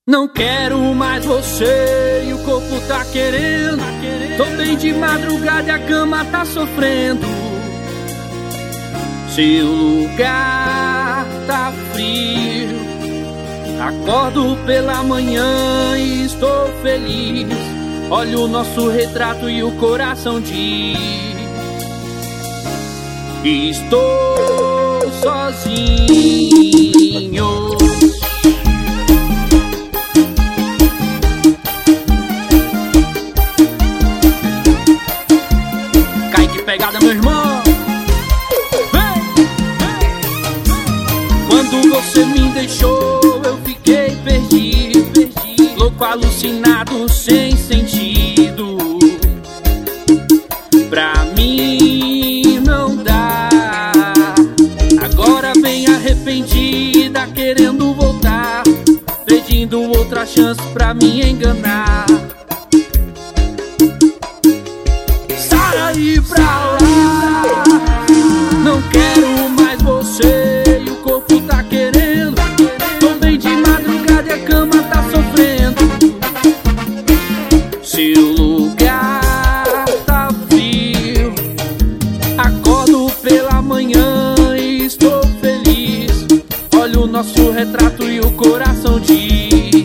Não quero mais você e o corpo tá querendo. Tô bem de madrugada e a cama tá sofrendo. Seu lugar tá frio. Acordo pela manhã e estou feliz. Olho o nosso retrato e o coração diz: estou sozinho. Pegada, meu irmão. Vem, vem. Quando você me deixou, eu fiquei perdido, louco, alucinado, sem sentido. Pra mim não dá. Agora vem arrependida, querendo voltar, pedindo outra chance pra me enganar. Sai pra lá, não quero mais você e o corpo tá querendo. Tô bem de madrugada e a cama tá sofrendo. Seu lugar tá frio. Acordo pela manhã e estou feliz. Olho o nosso retrato e o coração diz: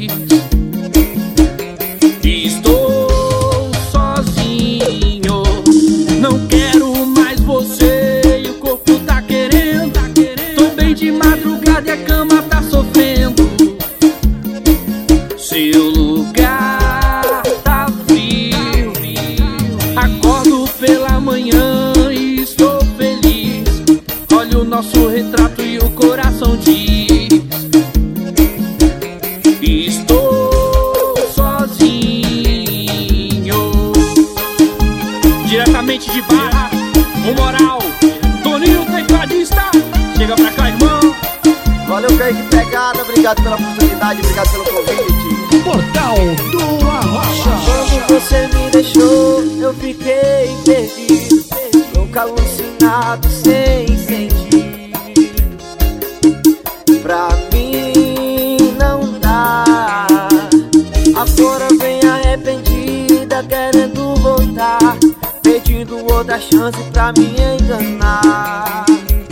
estou sozinho. Não quero mais você e o corpo tá querendo. Tô bem de madrugada e a cama tá sofrendo. Seu lugar tá frio. Acordo pela manhã e estou feliz. Olho o nosso retrato e o coração diz: estou sozinho. Diretamente de Barra, o Moral, Toninho tecladista. Chega pra cá, irmão. Valeu, Kaique Pegada, obrigado pela oportunidade, obrigado pelo convite. Portal do Arrocha. Quando você me deixou, eu fiquei perdido, louco, alucinado, sem sentir. Pra mim não dá. Agora vem arrependida, querendo voltar, pedindo outra chance pra me enganar.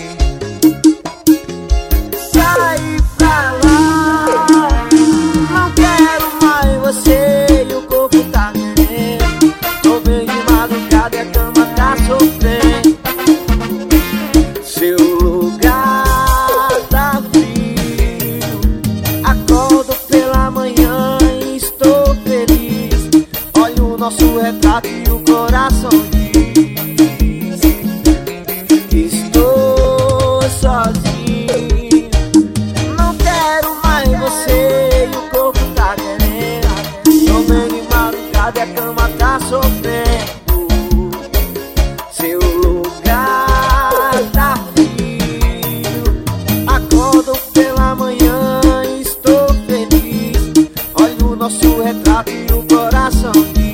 Sai pra lá, não quero mais você e o corpo tá querendo. Tô bem de madrugada e a cama tá sofrendo. Seu lugar tá frio. Acordo pela manhã e estou feliz. Olho o nosso retrato e o coração diz: estou sozinho. Não quero mais você e o corpo tá querendo. Tô bem de madrugada e a cama tá sofrendo. Seu lugar tá frio. Acordo pela manhã e estou feliz. Olho o nosso retrato e o coração diz: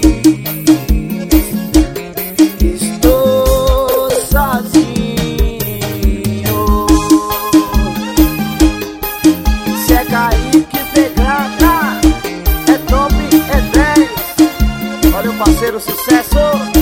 estou sozinho. Se é Kaique Pegada, é top, é 10. Olha o parceiro, sucesso.